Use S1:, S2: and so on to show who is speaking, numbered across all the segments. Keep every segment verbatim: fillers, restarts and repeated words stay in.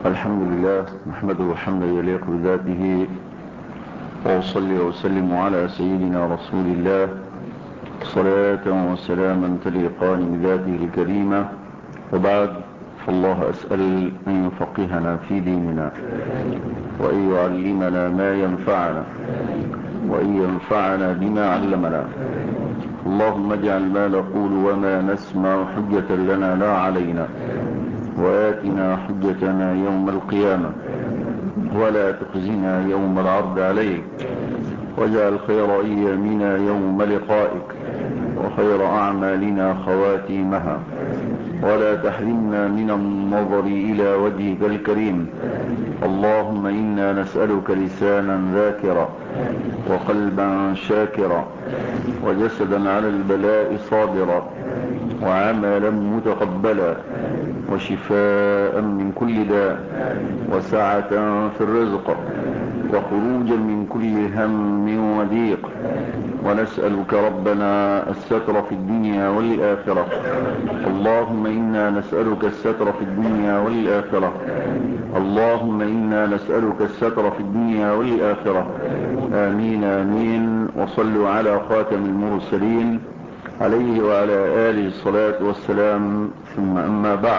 S1: الحمد لله نحمده حمدا يليق بذاته، وأصلي وسلم على سيدنا رسول الله صلاة وسلاما تليقان بذاته الكريمة. وبعد، فالله أسأل أن يفقهنا في ديننا، وأن يعلمنا ما ينفعنا، وأن ينفعنا بما علمنا. اللهم اجعل ما نقول وما نسمع حجة لنا لا علينا، وآتنا حجتنا يوم القيامة، ولا تخزنا يوم العرض عليك، واجعل خير أيامنا يوم لقائك، وخير أعمالنا خواتيمها، ولا تحرمنا من النظر إلى وجهك الكريم. اللهم إنا نسألك لسانا ذاكرا، وقلبا شاكرا، وجسدا على البلاء صابرا، وعملا متقبلا، وشفاء من كل داء، وسعة في الرزق، وخروجا من كل هم وضيق. ونسألك ربنا الستر في الدنيا والآخرة. اللهم إنا نسألك الستر في الدنيا والآخرة. اللهم إنا نسألك الستر في الدنيا والآخرة. آمين آمين. وصلوا على خاتم المرسلين عليه وعلى آله الصلاة والسلام. ثم أما بعد،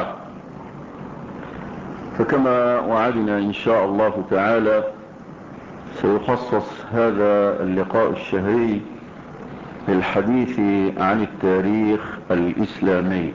S1: فكما وعدنا إن شاء الله تعالى سيخصص هذا اللقاء الشهري للحديث عن التاريخ الإسلامي.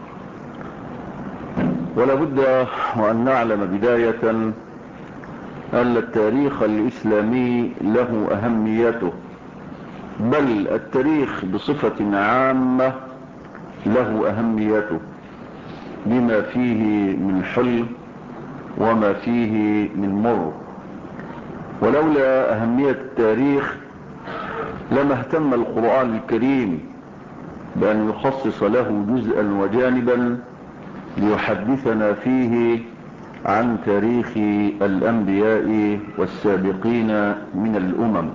S1: ولا بد وأن نعلم بداية أن التاريخ الإسلامي له أهميته، بل التاريخ بصفة عامة له أهميته، بما فيه من حلو وما فيه من مر. ولولا أهمية التاريخ لما اهتم القرآن الكريم بأن يخصص له جزءا وجانبا ليحدثنا فيه عن تاريخ الأنبياء والسابقين من الأمم.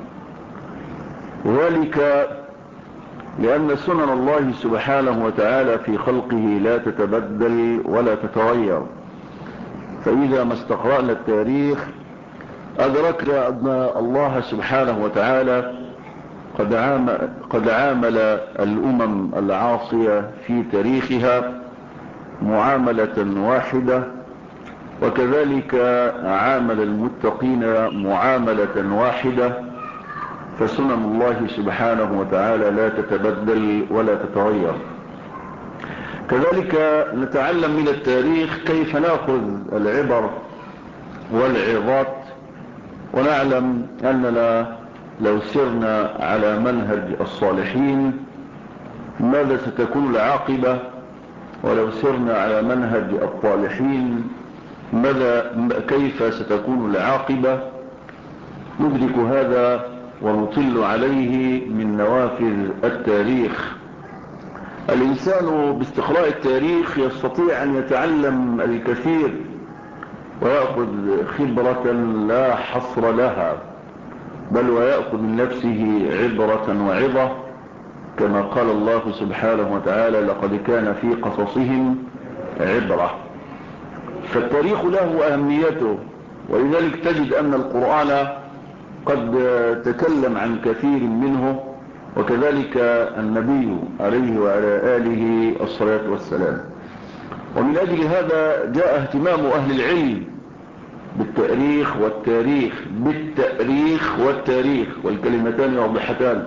S1: وذلك لأن سنن الله سبحانه وتعالى في خلقه لا تتبدل ولا تتغير. فإذا ما استقرأنا التاريخ أدركنا أن الله سبحانه وتعالى قد عامل, قد عامل الأمم العاصية في تاريخها معاملة واحدة، وكذلك عامل المتقين معاملة واحدة. فسنن الله سبحانه وتعالى لا تتبدل ولا تتغير. كذلك نتعلم من التاريخ كيف نأخذ العبر والعظات، ونعلم أننا لو سرنا على منهج الصالحين ماذا ستكون العاقبة، ولو سرنا على منهج الطالحين ماذا كيف ستكون العاقبة. ندرك هذا ونطل عليه من نوافذ التاريخ. الإنسان باستقراء التاريخ يستطيع أن يتعلم الكثير ويأخذ خبرة لا حصر لها، بل ويأخذ من نفسه عبرة وعظة، كما قال الله سبحانه وتعالى: لقد كان في قصصهم عبرة. فالتاريخ له أهميته، ولذلك تجد أن القرآن قد تكلم عن كثير منه، وكذلك النبي عليه وعلى آله الصلاة والسلام. ومن أجل هذا جاء اهتمام أهل العلم بالتاريخ والتاريخ بالتاريخ والتاريخ والكلمتان واضحتان،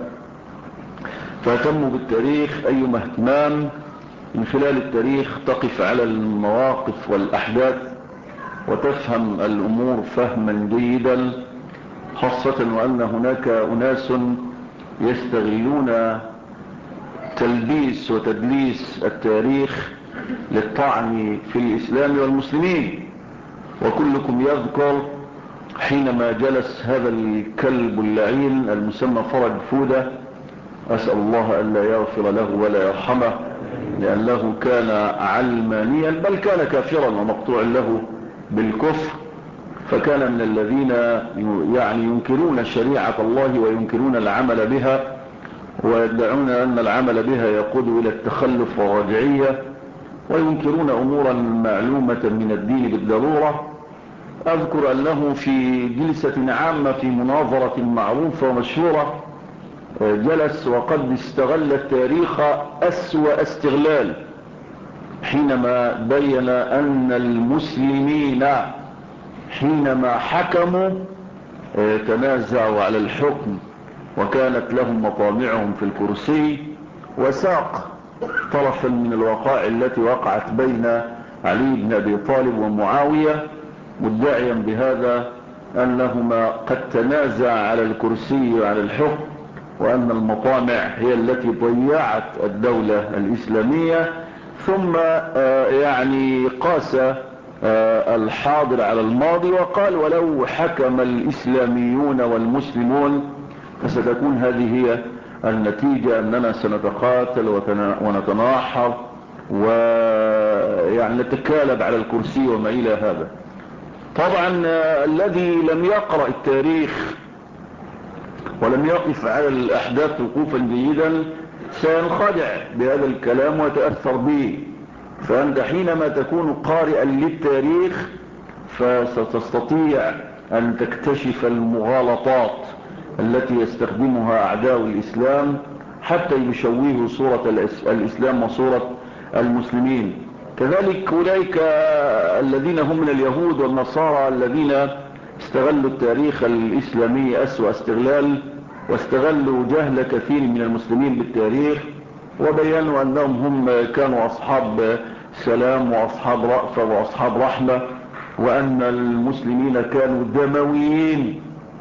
S1: فاهتموا بالتاريخ أيما اهتمام. من خلال التاريخ تقف على المواقف والأحداث وتفهم الأمور فهما جيدا، خاصة وأن هناك أناس يستغلون تلبيس وتدليس التاريخ للطعن في الإسلام والمسلمين. وكلكم يذكر حينما جلس هذا الكلب اللعين المسمى فرج فودة، أسأل الله ألا يغفر له ولا يرحمه، لأنه كان علمانيا، بل كان كافرا ومقطوع له بالكفر. فكان من الذين يعني ينكرون شريعة الله وينكرون العمل بها، ويدعون أن العمل بها يقود إلى التخلف والرجعية، وينكرون أمورا معلومة من الدين بالضرورة. أذكر أنه في جلسة عامة في مناظرة معروفة ومشهورة جلس وقد استغل التاريخ أسوأ استغلال حينما بين أن المسلمين حينما حكموا تنازعوا على الحكم وكانت لهم مطامعهم في الكرسي، وساق طرفا من الوقائع التي وقعت بين علي بن أبي طالب ومعاوية مدعيا بهذا أنهما قد تنازع على الكرسي وعلى الحكم، وأن المطامع هي التي ضيعت الدولة الإسلامية. ثم يعني قاس الحاضر على الماضي وقال ولو حكم الإسلاميون والمسلمون فستكون هذه هي النتيجة، أننا سنتقاتل ونتناحر ويعني نتكالب على الكرسي وما إلى هذا. طبعا الذي لم يقرأ التاريخ ولم يقف على الأحداث وقوفا جيدا سينخدع بهذا الكلام ويتأثر به. فأنت حينما تكون قارئا للتاريخ فستستطيع أن تكتشف المغالطات التي يستخدمها أعداء الإسلام حتى يشوهوا صورة الإسلام وصورة المسلمين. كذلك أولئك الذين هم من اليهود والنصارى الذين استغلوا التاريخ الإسلامي أسوأ استغلال، واستغلوا جهل كثير من المسلمين بالتاريخ، وبيانوا أنهم هم كانوا أصحاب سلام وأصحاب رأفة وأصحاب رحمة، وأن المسلمين كانوا دمويين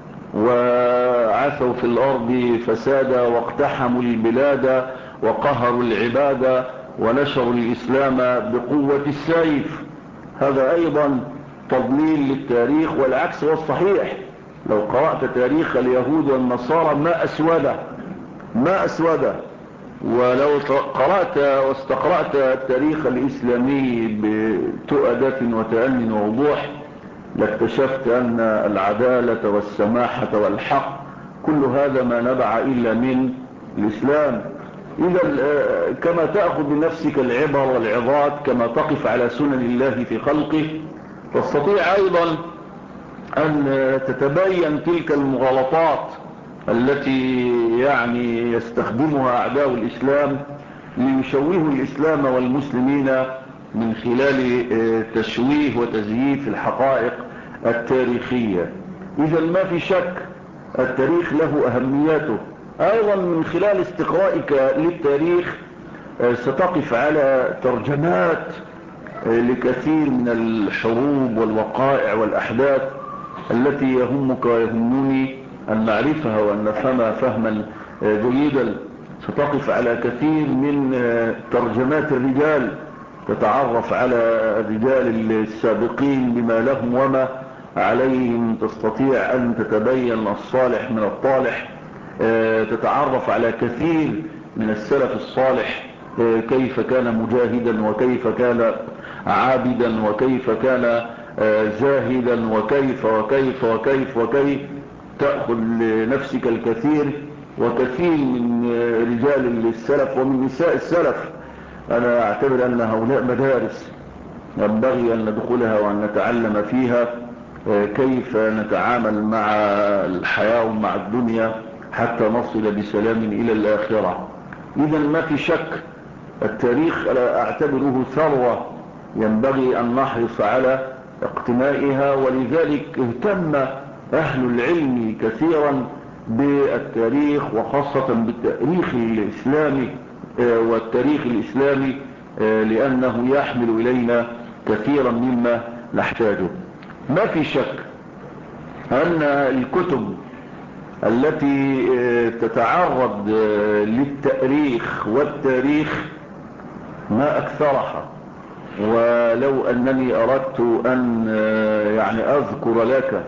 S1: وعثوا في الأرض فسادا واقتحموا البلاد وقهروا العباد ونشروا الإسلام بقوة السيف. هذا أيضا تضليل للتاريخ، والعكس هو الصحيح. لو قرأت تاريخ اليهود والنصارى ما أسوده ما أسوده ولو قرأت واستقرأت التاريخ الإسلامي بتؤدة وتأني ووضوح لاكتشفت أن العدالة والسماحة والحق كل هذا ما نبع إلا من الإسلام. إذا كما تأخذ بنفسك العبر والعظات كما تقف على سنن الله في خلقه، تستطيع أيضا أن تتبين تلك المغالطات التي يعني يستخدمها أعداء الإسلام ليشوهوا الإسلام والمسلمين من خلال تشويه وتزييف الحقائق التاريخية. إذا ما في شك التاريخ له أهميته. أيضا من خلال استقرائك للتاريخ ستقف على ترجمات لكثير من الحروب والوقائع والأحداث التي يهمك ويهمني أن نعرفها وأن نفهمها فهما جيدا. ستقف على كثير من ترجمات الرجال، تتعرف على الرجال السابقين بما لهم وما عليهم، تستطيع أن تتبين الصالح من الطالح، تتعرف على كثير من السلف الصالح كيف كان مجاهدا وكيف كان عابدا وكيف كان زاهدا وكيف وكيف وكيف وكيف تأخذ لنفسك الكثير وكثير من رجال السلف ومن نساء السلف. أنا أعتبر أن هؤلاء مدارس ينبغي أن ندخلها وأن نتعلم فيها كيف نتعامل مع الحياة ومع الدنيا حتى نصل بسلام إلى الآخرة. إذا ما في شك التاريخ أعتبره ثروة ينبغي أن نحرص على اقتنائها، ولذلك اهتم أهل العلم كثيرا بالتاريخ وخاصة بالتاريخ الإسلامي والتاريخ الإسلامي لأنه يحمل إلينا كثيرا مما نحتاجه. ما في شك أن الكتب التي تتعرض للتأريخ والتاريخ ما أكثرها، ولو أنني أردت أن يعني أذكر لك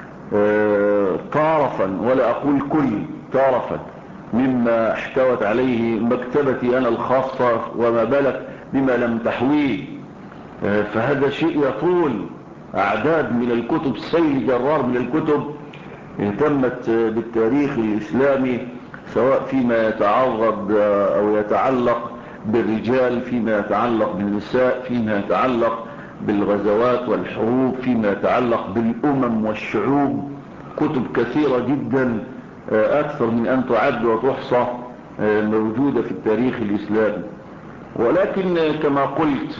S1: طرفا ولا أقول كل طرفا مما احتوت عليه مكتبتي أنا الخاصة وما بلغ بما لم تحويه، فهذا شيء يطول. أعداد من الكتب، سيل جرار من الكتب اهتمت بالتاريخ الإسلامي، سواء فيما يتعرض أو يتعلق بالرجال، فيما يتعلق بالنساء، فيما يتعلق بالغزوات والحروب، فيما يتعلق بالأمم والشعوب، كتب كثيرة جدا أكثر من أن تعد وتحصى موجودة في التاريخ الإسلامي. ولكن كما قلت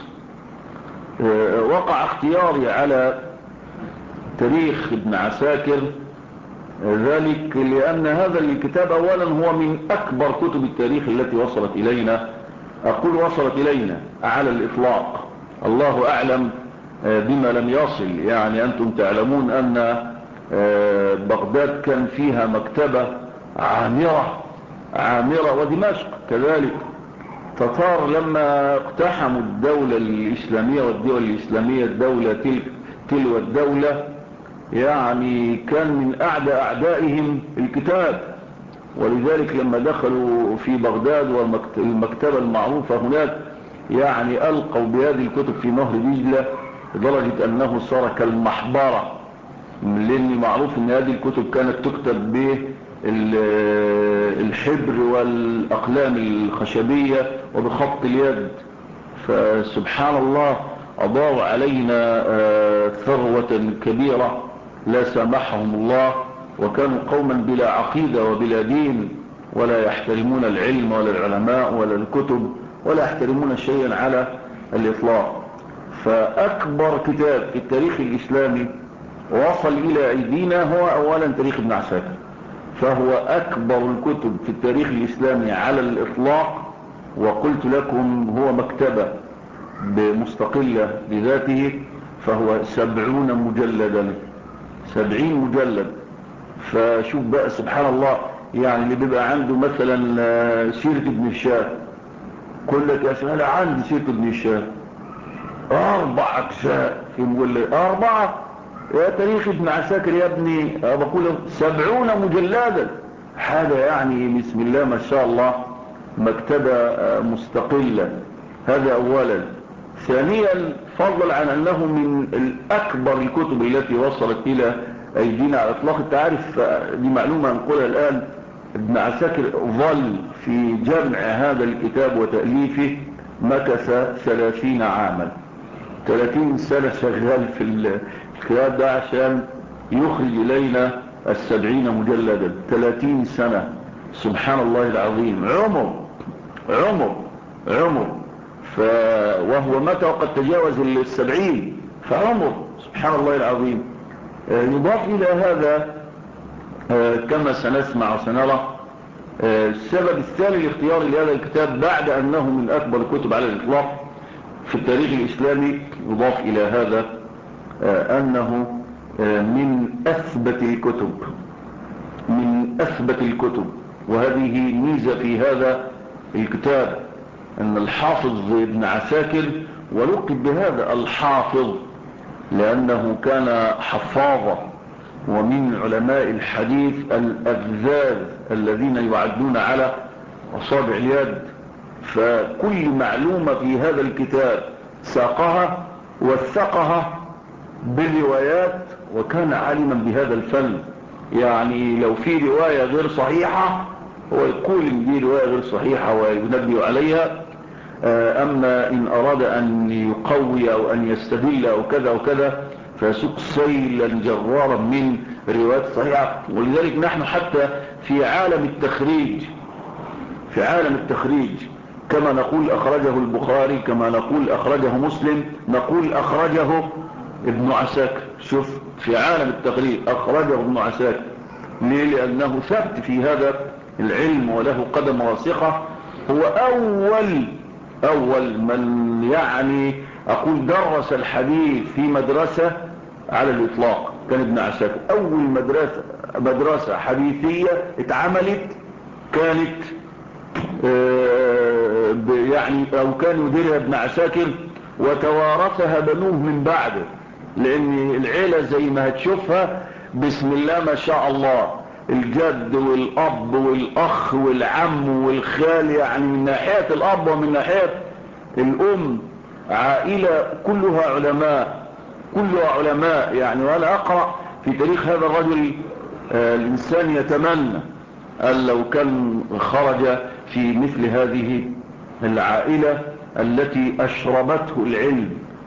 S1: وقع اختياري على تاريخ ابن عساكر، ذلك لأن هذا الكتاب أولا هو من أكبر كتب التاريخ التي وصلت إلينا. أقول وصلت إلينا على الإطلاق، الله أعلم بما لم يصل. يعني أنتم تعلمون أن بغداد كان فيها مكتبة عامرة عامرة، ودمشق كذلك. تتار لما اقتحموا الدولة الإسلامية والدول الإسلامية الدولة تلك تلو الدولة، يعني كان من أعدى أعدائهم الكتاب. ولذلك لما دخلوا في بغداد والمكتبة المعروفة هناك، يعني ألقوا بهذه الكتب في نهر دجلة لدرجة أنه صار كالمحبرة، لأن معروف أن هذه الكتب كانت تكتب بالحبر والأقلام الخشبية وبخط اليد. فسبحان الله أضاعوا علينا ثروة كبيرة لا سامحهم الله، وكانوا قوما بلا عقيدة وبلا دين، ولا يحترمون العلم ولا العلماء ولا الكتب، ولا يحترمون شيئا على الإطلاق. فأكبر كتاب في التاريخ الإسلامي وصل إلى أيدينا هو أولا تاريخ ابن عساكر، فهو أكبر الكتب في التاريخ الإسلامي على الإطلاق. وقلت لكم هو مكتبة بمستقلة بذاته، فهو سبعون مجلدا، سبعين مجلد. فشوف بقى سبحان الله، يعني اللي بيبقى عنده مثلا سيرة ابن الشاه، كل لك يا سهل عندي سيرة ابن الشاه أربع أجزاء في مجلد، أربعة يا تاريخ ابن عساكر يا ابني بقول سبعون مجلدا، حاجة يعني بسم الله ما شاء الله، مكتبة مستقلة. هذا أولا. ثانيا فضلا عن أنه من الأكبر الكتب التي وصلت إلى أيدينا على إطلاق. التعرف دي معلومة أنقلها الآن، ابن عساكر ظل في جمع هذا الكتاب وتأليفه مكث ثلاثين عاما، ثلاثين سنة شغال في الكتاب ده عشان يخرج إلينا السبعين مجلدا. ثلاثين سنة سبحان الله العظيم، عمر عمر عمر ف... وهو متى وقد تجاوز السبعين، فعمر سبحان الله العظيم. يضاف إلى هذا كما سنسمع وسنرى السبب الثاني لاختيار لهذا الكتاب بعد أنه من أكبر الكتب على الإطلاق في التاريخ الإسلامي. يضاف إلى هذا أنه من أثبت الكتب من أثبت الكتب وهذه ميزة في هذا الكتاب، أن الحافظ ابن عساكر ولقب بهذا الحافظ لأنه كان حفاظا، ومن علماء الحديث الأفذاذ الذين يعدون على أصابع اليد. فكل معلومة في هذا الكتاب ساقها وثقها بالروايات، وكان عالما بهذا الفن. يعني لو في رواية غير صحيحة هو يقول ان دي رواية غير صحيحة وينبه عليها، أما إن أراد أن يقوي أو أن يستدل أو كذا وكذا فيسوق سيلا جرارا من روايات صحيحة. ولذلك نحن حتى في عالم التخريج في عالم التخريج كما نقول أخرجه البخاري، كما نقول أخرجه مسلم، نقول أخرجه ابن عساكر. شوف في عالم التخريج أخرجه ابن عساكر. ليه؟ لأنه ثبت في هذا العلم وله قدم راسخة. هو أول أول من يعني أقول درس الحديث في مدرسة على الإطلاق كان ابن عساكر. أول مدرسة مدرسة حديثية اتعملت كانت يعني أو كان يديرها ابن عساكر، وتوارثها بنوه من بعده، لأن العيلة زي ما هتشوفها بسم الله ما شاء الله، الجد والأب والأخ والعم والخال، يعني من ناحية الأب ومن ناحية الأم عائلة كلها علماء كلها علماء يعني. وأنا أقرأ في تاريخ هذا الرجل آه الإنسان يتمنى أن لو كان خرج في مثل هذه العائلة التي أشربته العلم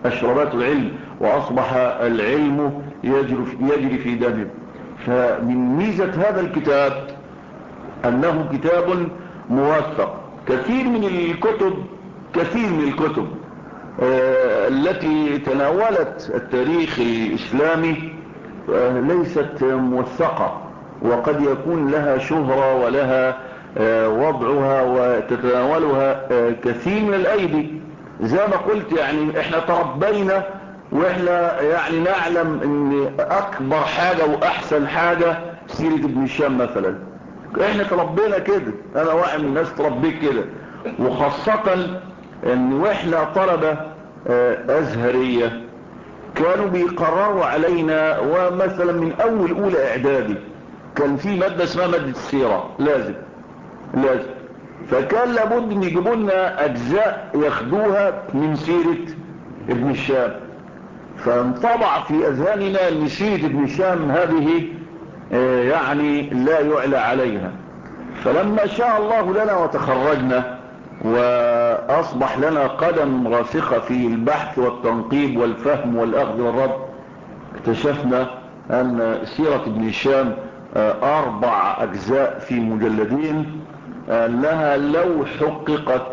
S1: أشربات العلم وأصبح العلم يجري, يجري في دمه. فمن ميزة هذا الكتاب أنه كتاب موثق. كثير من الكتب كثير من الكتب آه التي تناولت التاريخ الإسلامي آه ليست موثقة، وقد يكون لها شهرة ولها آه وضعها وتتناولها آه كثير من الأيدي. زي ما قلت يعني احنا تربينا واحنا يعني نعلم ان اكبر حاجة واحسن حاجة سيرة ابن هشام مثلا. احنا تربينا كده، انا واحد من الناس تربيت كده، وخاصة ان واحنا طلبة ازهرية كانوا بيقرروا علينا، ومثلا من اول اولى اعدادي كان في مادة اسمها مادة السيرة لازم لازم فكان لابد ان يجيبوا لنا اجزاء ياخدوها من سيرة ابن هشام. فانطبع في اذهاننا ان سيرة ابن هشام هذه يعني لا يعلى عليها. فلما شاء الله لنا وتخرجنا واصبح لنا قدم راسخة في البحث والتنقيب والفهم والاخذ والرد، اكتشفنا ان سيرة ابن هشام اربع اجزاء في مجلدين لها لو حققت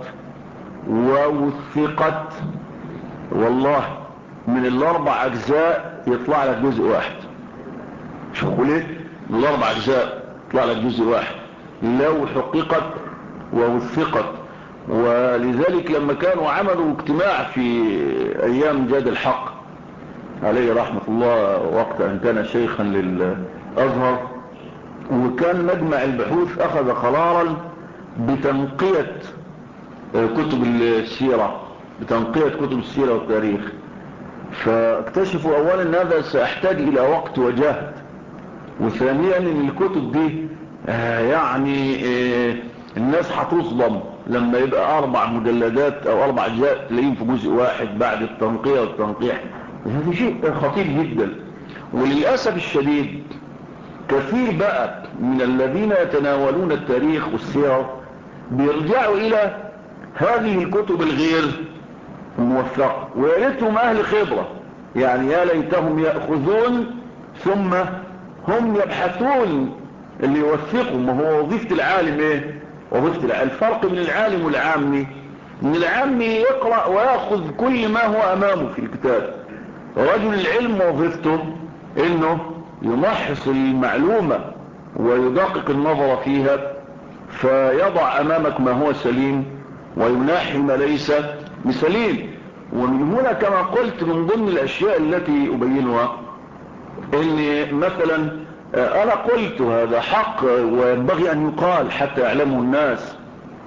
S1: ووثقت والله من الاربع اجزاء يطلع لك جزء واحد. شو اقول ايه؟ من الاربع اجزاء يطلع لك جزء واحد لو حققت ووثقت. ولذلك لما كانوا عملوا اجتماع في ايام جاد الحق عليه رحمة الله وقت ان كان شيخا للازهر، وكان مجمع البحوث اخذ قرارا بتنقية كتب السيرة بتنقية كتب السيرة والتاريخ. فاكتشفوا اولا ان هذا سيحتاج الى وقت وجهد، وثانيا ان الكتب دي يعني الناس هتصدم لما يبقى اربع مجلدات او اربع اجزاء تلاقيهم في جزء واحد بعد التنقية والتنقيح. هذا شيء خطير جدا. وللأسف الشديد كثير بقى من الذين يتناولون التاريخ والسير بيرجعوا الى هذه الكتب الغير موثقة، ويا ريتهم اهل خبرة، يعني يا ليتهم يأخذون ثم هم يبحثون اللي يوثقوا. ما هو وظيفة العالم ايه؟ وظيفة العالم الفرق بين العالم والعامي ان العامي يقرأ ويأخذ كل ما هو امامه في الكتاب. رجل العلم وظيفته انه يمحص المعلومة ويدقق النظر فيها، فيضع امامك ما هو سليم ويناحي ما ليس بسليم. ومن هنا كما قلت من ضمن الاشياء التي ابينها ان مثلا انا قلت هذا حق وينبغي ان يقال حتى يعلمه الناس،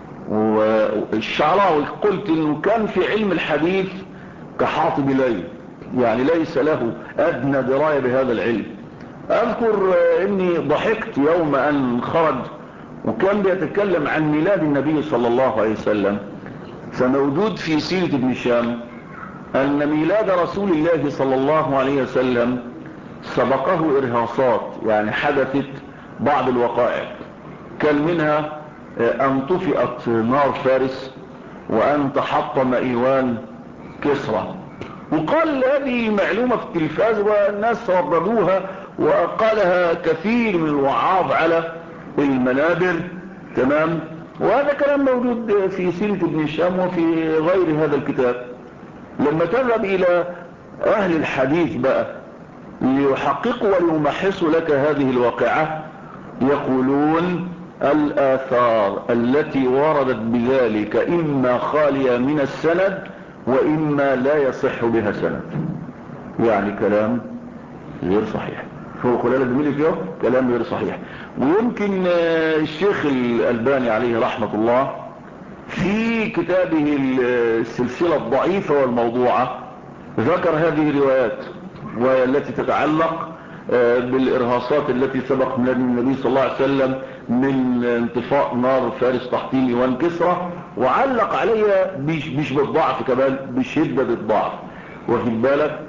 S1: والشعراوي قلت انه كان في علم الحديث كحاطب ليل، يعني ليس له ادنى دراية بهذا العلم. اذكر اني ضحكت يوم ان خرج وكان بيتكلم عن ميلاد النبي صلى الله عليه وسلم، فموجود في سيرة ابن هشام ان ميلاد رسول الله صلى الله عليه وسلم سبقه ارهاصات، يعني حدثت بعض الوقائع، كان منها ان طفئت نار فارس وان تحطم ايوان كسرى. وقال هذه معلومة في التلفاز والناس رددوها وقالها كثير من الوعاظ على المنابر، تمام. وهذا كلام موجود في سيرة ابن هشام وفي غير هذا الكتاب. لما تذهب الى اهل الحديث بقى ليحققوا وليمحصوا لك هذه الواقعة يقولون الآثار التي وردت بذلك إما خالية من السند وإما لا يصح بها سند، يعني كلام غير صحيح. فهو خلال الدميل فيه كلام غير صحيح. ويمكن الشيخ الألباني عليه رحمة الله في كتابه السلسلة الضعيفة والموضوعة ذكر هذه الروايات والتي تتعلق بالإرهاصات التي سبق من النبي صلى الله عليه وسلم من انطفاء نار فارس تحطيم ايوان كسرى، وعلق عليها مش, مش بالضعف كمان بشدة الضعف. واخد بالك؟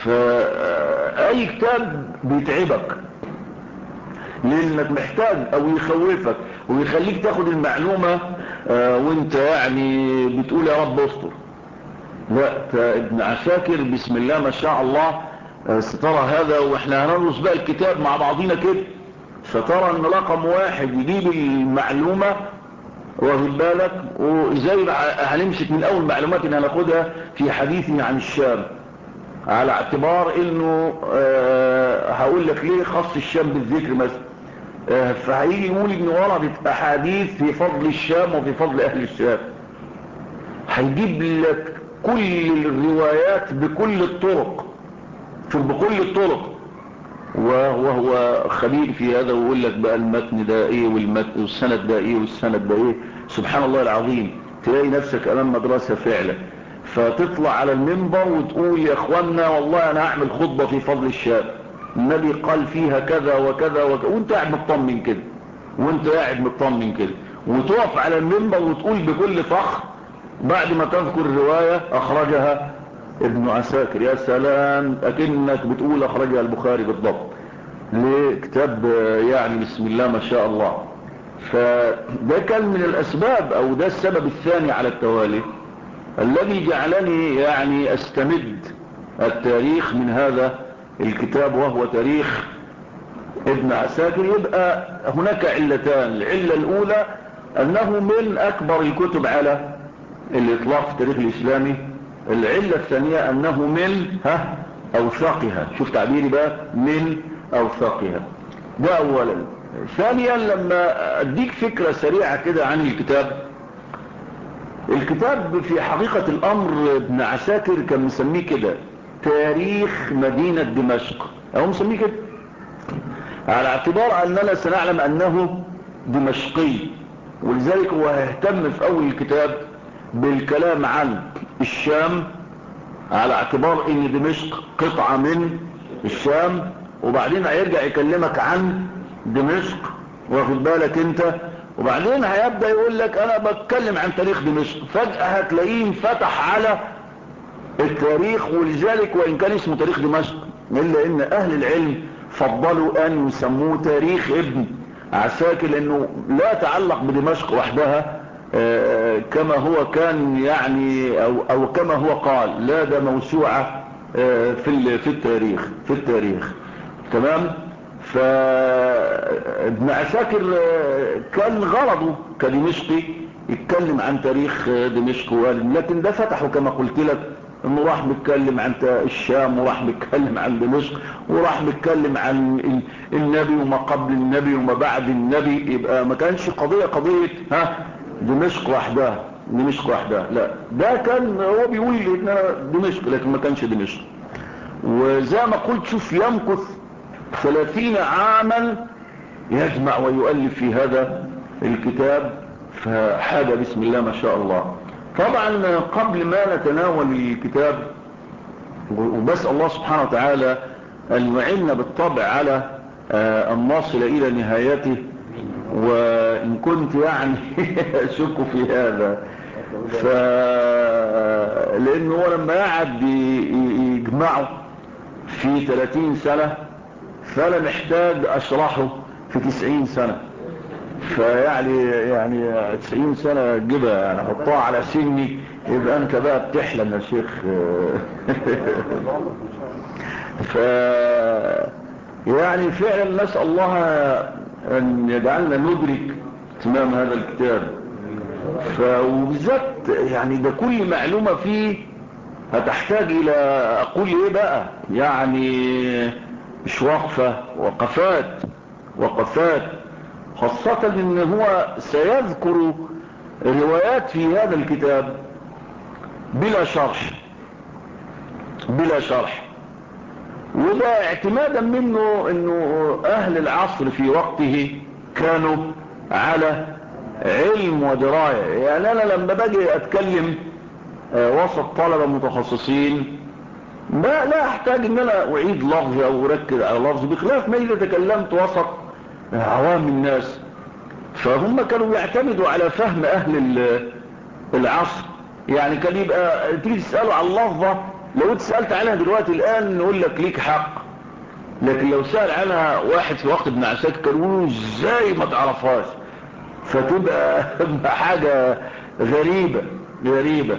S1: فأي كتاب بيتعبك لانك محتاج او يخوفك ويخليك تاخد المعلومة وانت يعني بتقول يا رب استر، لا ابن عساكر بسم الله ما شاء الله سترى هذا، واحنا هندرس بقى الكتاب مع بعضينا كده، سترى ان رقم واحد يجيب المعلومة واخد بالك، وزي هنمسك من اول معلومات ان هناخدها في حديثه عن الشام، على اعتبار انه أه هقول لك ليه خص الشام بالذكر مثلا. أه فهيجي يقول ان وردت احاديث في فضل الشام وفي فضل اهل الشام، هيجيب لك كل الروايات بكل الطرق، شوف بكل الطرق، وهو خبير في هذا، ويقول لك بقى المتن ده ايه والمتن والسند ده ايه والسند ده ايه. سبحان الله العظيم، تلاقي نفسك امام مدرسة فعلا، فتطلع على المنبر وتقول يا اخوانا والله انا هعمل خطبة في فضل الشام، النبي قال فيها كذا وكذا وكذا، وانت قاعد مطمن كده، وانت قاعد مطمن كده، وتقف على المنبر وتقول بكل فخر بعد ما تذكر الرواية اخرجها ابن عساكر. يا سلام، اكنك بتقول اخرجها البخاري بالضبط، لكتاب يعني بسم الله ما شاء الله. فده كان من الاسباب، او ده السبب الثاني على التوالي الذي جعلني يعني استمد التاريخ من هذا الكتاب، وهو تاريخ ابن عساكر. يبقى هناك علتان، العلة الاولى انه من اكبر الكتب على الاطلاق في التاريخ الاسلامي، العلة الثانية انه من ها اوثقها، شوف تعبيري بقى، من اوثقها، ده اولا. ثانيا لما اديك فكرة سريعة كده عن الكتاب، الكتاب في حقيقة الامر ابن عساكر كان مسميه كده تاريخ مدينة دمشق، او مسميه كده على اعتبار اننا سنعلم انه دمشقي، ولذلك هو هيهتم في اول الكتاب بالكلام عن الشام على اعتبار ان دمشق قطعة من الشام، وبعدين هيرجع يكلمك عن دمشق واخد بالك انت، وبعدين هيبدأ يقول لك انا بتكلم عن تاريخ دمشق، فجأة هتلاقيه فتح على التاريخ. ولذلك وان كان اسمه تاريخ دمشق، الا ان اهل العلم فضلوا ان يسموه تاريخ ابن عساكر، لانه لا يتعلق بدمشق وحدها كما هو كان يعني، او, أو كما هو قال، لا ده موسوعة في في التاريخ في التاريخ تمام. فابن عساكر كان غرضه كدمشقي يتكلم عن تاريخ دمشق، لكن ده فتحه كما قلت لك، انه راح بيتكلم عن الشام، وراح بيتكلم عن دمشق، وراح بيتكلم عن النبي وما قبل النبي وما بعد النبي. يبقى ما كانش قضية قضية ها دمشق وحدها، دمشق وحدها، لا ده كان هو بيقول انها دمشق لكن ما كانش دمشق. وزي ما قلت شوف يمكث ثلاثين عاما يجمع ويؤلف في هذا الكتاب، فحاجة بسم الله ما شاء الله. طبعا قبل ما نتناول الكتاب، وبسأل الله سبحانه وتعالى أن يعيننا بالطبع على أن نصل إلى نهايته، وإن كنت يعني أشك في هذا، ف لأنه هو لما قعد يجمعه في ثلاثين سنة فأنا محتاج أشرحه في تسعين سنة، فيعني يعني تسعين سنة جبها يعني حطها على سني، يبقى انت بقى بتحلم يا شيخ. ف يعني فعلا نسأل الله ان يجعلنا ندرك تمام هذا الكتاب. فوبالذات يعني ده كل معلومة فيه هتحتاج الى اقول ايه بقى، يعني مش وقفة، وقفات وقفات، خاصة ان هو سيذكر روايات في هذا الكتاب بلا شرح بلا شرح، وده اعتمادا منه انه اهل العصر في وقته كانوا على علم ودراية. يعني انا لما باجي اتكلم وسط طلبة متخصصين ما لا احتاج ان انا اعيد لفظ او اركز على لفظ، بخلاف ما اذا تكلمت وسط عوام الناس، فهم كانوا يعتمدوا على فهم اهل العصر. يعني كان يبقى تيجي تسأله على اللفظة، لو تسألت عنها دلوقتي الان نقول لك ليك حق، لكن لو سأل عنها واحد في وقت ابن عساكر كانوا يقولوا ازاي ما تعرفهاش، فتبقى حاجة غريبة غريبة.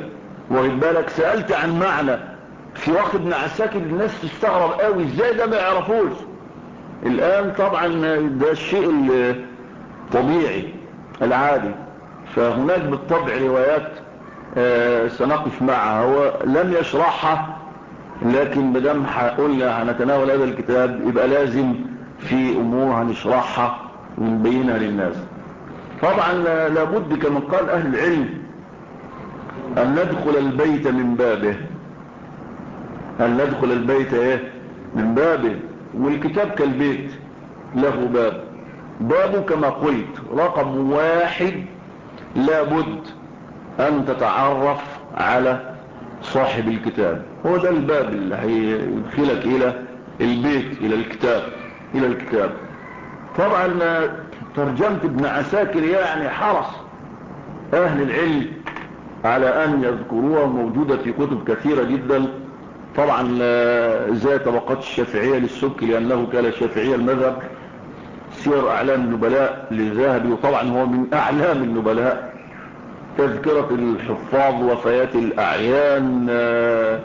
S1: واخد بالك؟ سألت عن معنى في وقت ابن عساكر الناس تستغرب قوي ازاي ده ما يعرفوش. الآن طبعا ده الشيء الطبيعي العادي، فهناك بالطبع روايات آه سنقف معها، هو لم يشرحها، لكن مدام قلنا هنتناول هذا الكتاب يبقى لازم في امور هنشرحها ونبينها للناس. طبعا لابد كما قال اهل العلم ان ندخل البيت من بابه، ان ندخل البيت ايه من بابه، والكتاب كالبيت له باب. بابه كما قلت رقم واحد لابد ان تتعرف على صاحب الكتاب، هو ده الباب اللي هيدخلك الى البيت، الى الكتاب، الى الكتاب. طبعا ترجمة ابن عساكر يعني حرص اهل العلم على ان يذكروها، موجودة في كتب كثيرة جدا. طبعا زي طبقات الشافعية للسبكي لانه كان شافعي المذهب، سير اعلام النبلاء للذهبي، وطبعا هو من اعلام النبلاء، تذكرة الحفاظ، وفيات الأعيان، آآ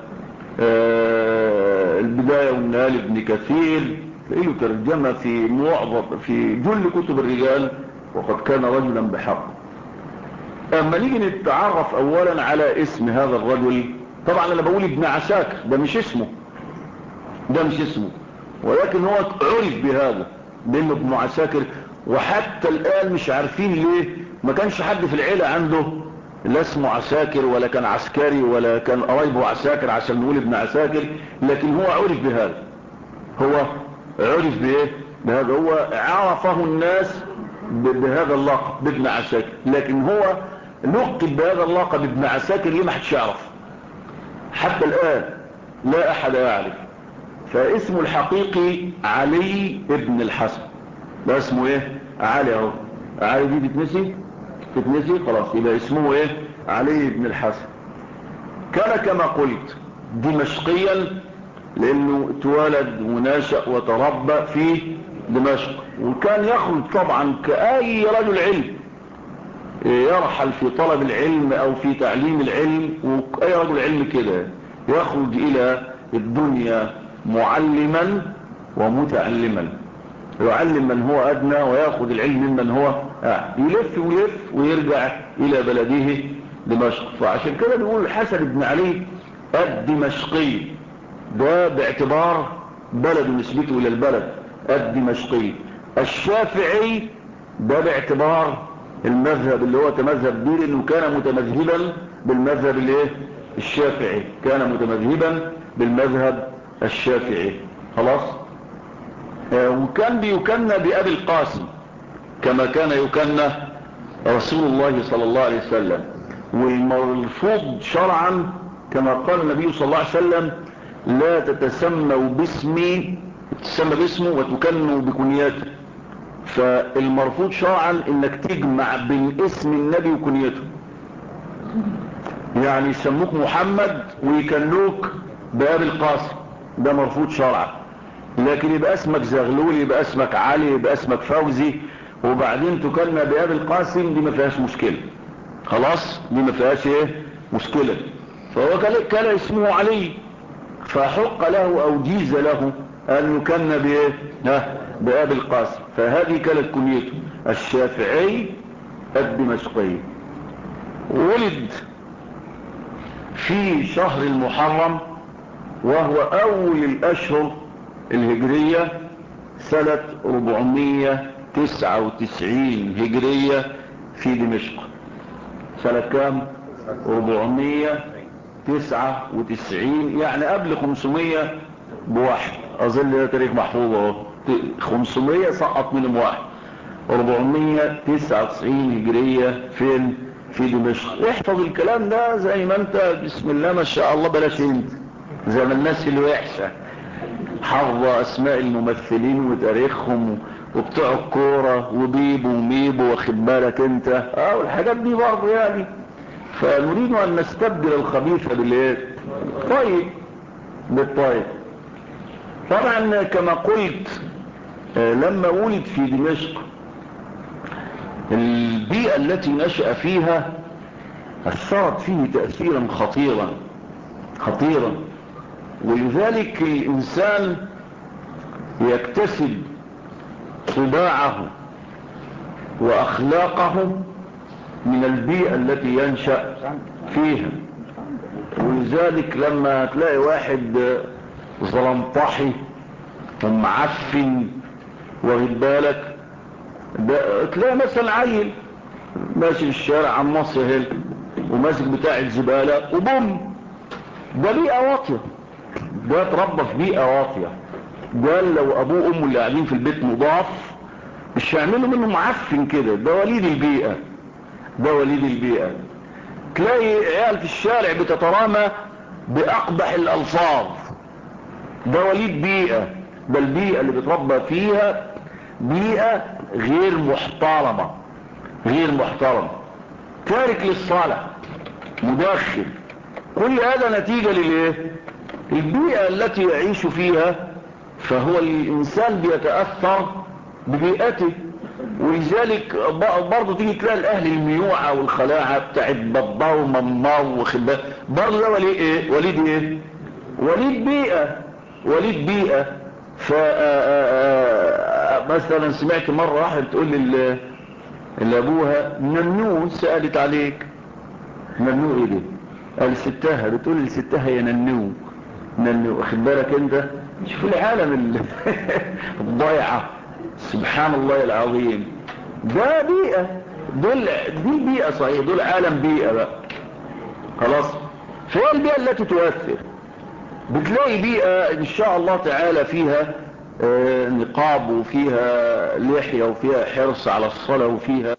S1: آآ البداية والنهاية لابن كثير، له ترجمة في معظم في جل كتب الرجال، وقد كان رجلا بحق. اما نيجي نتعرف اولا على اسم هذا الرجل، طبعا انا بقول ابن عساكر، ده مش اسمه، ده مش اسمه، ولكن هو عرف بهذا بانه ابن عساكر. وحتى الان مش عارفين ليه ما كانش حد في العيلة عنده لا اسمه عساكر ولا كان عسكري ولا كان قرايبه عساكر عشان نقول ابن عساكر، لكن هو عرف بهذا، هو عرف بايه بهذا، هو عرفه الناس بهذا اللقب بابن عساكر، لكن هو لقب بهذا اللقب ابن عساكر ليه ما حدش يعرف حتى الان، لا احد يعرف. فاسمه الحقيقي علي ابن الحسن، ده اسمه ايه علي اهو، علي دي تتنسي تتنسي خلاص، يبقى اسمه ايه علي بن الحسن. كان كما قلت دمشقيا لانه اتولد ونشأ وتربى في دمشق، وكان يخرج طبعا كأي رجل علم يرحل في طلب العلم او في تعليم العلم، وكأي رجل علم كده يخرج الى الدنيا معلما ومتعلما، يعلم من هو أدنى ويأخذ العلم ممن هو أعلى، يلف ويلف ويرجع إلى بلده دمشق. فعشان كده بيقول الحسن بن علي الدمشقي، ده باعتبار بلد نسبته إلى البلد الدمشقي. الشافعي ده باعتبار المذهب اللي هو تمذهب به، لأنه كان متمذهبا بالمذهب الايه الشافعي، كان متمذهبا بالمذهب الشافعي خلاص. وكان بيكنى بأبي القاسم كما كان يكنى رسول الله صلى الله عليه وسلم. والمرفوض شرعا كما قال النبي صلى الله عليه وسلم لا تتسموا باسمي، تتسمى باسمه وتكنوا بكنيته. فالمرفوض شرعا انك تجمع بين اسم النبي وكنيته، يعني يسموك محمد ويكنوك بأبي القاسم، ده مرفوض شرعا. لكن يبقى اسمك زغلول، يبقى اسمك علي، يبقى اسمك فوزي، وبعدين تكلم بأبي القاسم، دي ما فيهاش مشكلة خلاص، دي ما فيهاش ايه مشكلة. فهو كان اسمه علي، فحق له او جيز له ان يكن بايه بأبي القاسم، فهذه كانت كنيته الشافعي الدمشقي. ولد في شهر المحرم، وهو اول الاشهر الهجرية، سنة أربعمائة وتسعة وتسعين هجرية في دمشق. سنة كام؟ أربعمائة وتسعة وتسعين، يعني قبل خمسمائة بواحد، أظن ده تاريخ محفوظ، خمسمائة سقط منهم واحد، أربعمائة وتسعة وتسعين هجرية فين؟ في دمشق. احفظ الكلام ده زي ما انت، بسم الله ما شاء الله، بلاش انت زي ما الناس اللي وحشة حفظ اسماء الممثلين وتاريخهم وبتوع الكورة وبيبو وميبو، واخد بالك انت اه والحاجات دي برضه يعني. فنريد ان نستبدل الخبيث بالايه طيب بالطيب. طبعا كما قلت آه لما ولد في دمشق، البيئة التي نشأ فيها أثرت فيه تأثيرا خطيرا خطيرا. ولذلك الإنسان يكتسب طباعه وأخلاقه من البيئة التي ينشأ فيها. ولذلك لما تلاقي واحد زلمطحي ومعفن واخد بالك، تلاقي مثلا عيل ماشي في الشارع عن مصر هنا وماسك بتاع الزبالة وبوم، ده بيئة واطية، ده اتربى في بيئة واطية. قال لو ابوه وامه اللي قاعدين في البيت مضاف مش هيعملوا منه معفن كده، ده وليد البيئة، ده وليد البيئة. تلاقي عيال في الشارع بتترامى باقبح الالفاظ، ده وليد بيئة، ده البيئة اللي بتربى فيها بيئة غير محترمة، غير محترمة، تارك للصلاة، مدخن. كل هذا نتيجة للايه؟ البيئة التي يعيش فيها. فهو الانسان بيتأثر ببيئته. ولذلك برضه تيجي تلاقي الاهل الميوعة والخلاعة بتاعت بابا وماما وخبا، برضه ده وليد ايه؟ وليد ايه؟ وليد بيئة، وليد بيئة. ف مثلا سمعت مرة واحدة بتقول لي اللي ابوها ممنوع، سألت عليك ممنوع ايه ده؟ قال ستها، بتقول لي ستها يا ننو ننو، واخد بالك انت؟ شوف العالم الضايعة، سبحان الله العظيم. ده بيئة، دول دي بيئة صحيح، دول عالم بيئة بقى خلاص. فهي البيئة التي تؤثر. بتلاقي بيئة ان شاء الله تعالى فيها آه نقاب وفيها لحية وفيها حرص على الصلاة وفيها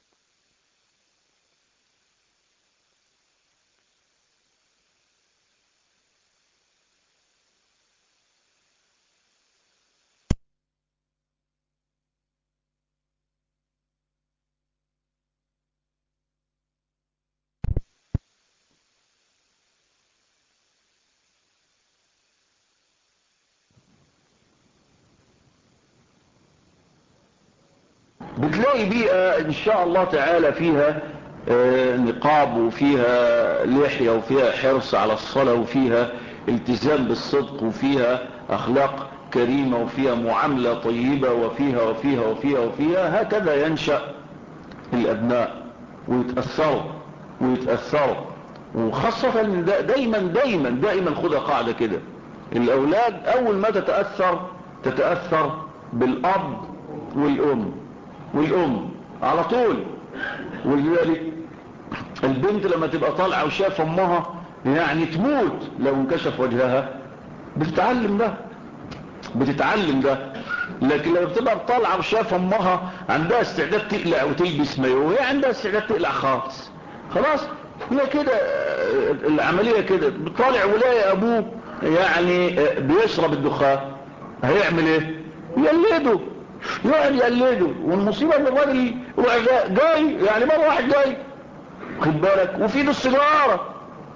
S1: بتلاقي بيئة ان شاء الله تعالى فيها آه نقاب وفيها لحية وفيها حرص على الصلاة وفيها التزام بالصدق وفيها اخلاق كريمة وفيها معاملة طيبة وفيها وفيها وفيها وفيها. هكذا ينشأ الابناء ويتأثروا ويتأثروا. وخاصة دايما دايما دايما خدها قاعدة كده، الاولاد اول ما تتأثر تتأثر بالاب والام، والام على طول. ولذلك البنت لما تبقى طالعة وشاف امها يعني تموت لو انكشف وجهها، بتتعلم ده بتتعلم ده. لكن لما بتبقى طالعة وشاف امها عندها استعداد تقلع وتلبس مايو، هي عندها استعداد تقلع خالص خلاص. هي كده العملية كده. طالع ولاقي ابوه يعني بيشرب الدخان، هيعمل ايه؟ يقلده، يقعد يقلده. والمصيبة ان الراجل جاي يعني مرة واحد جاي خد بالك وفي ايده السيجارة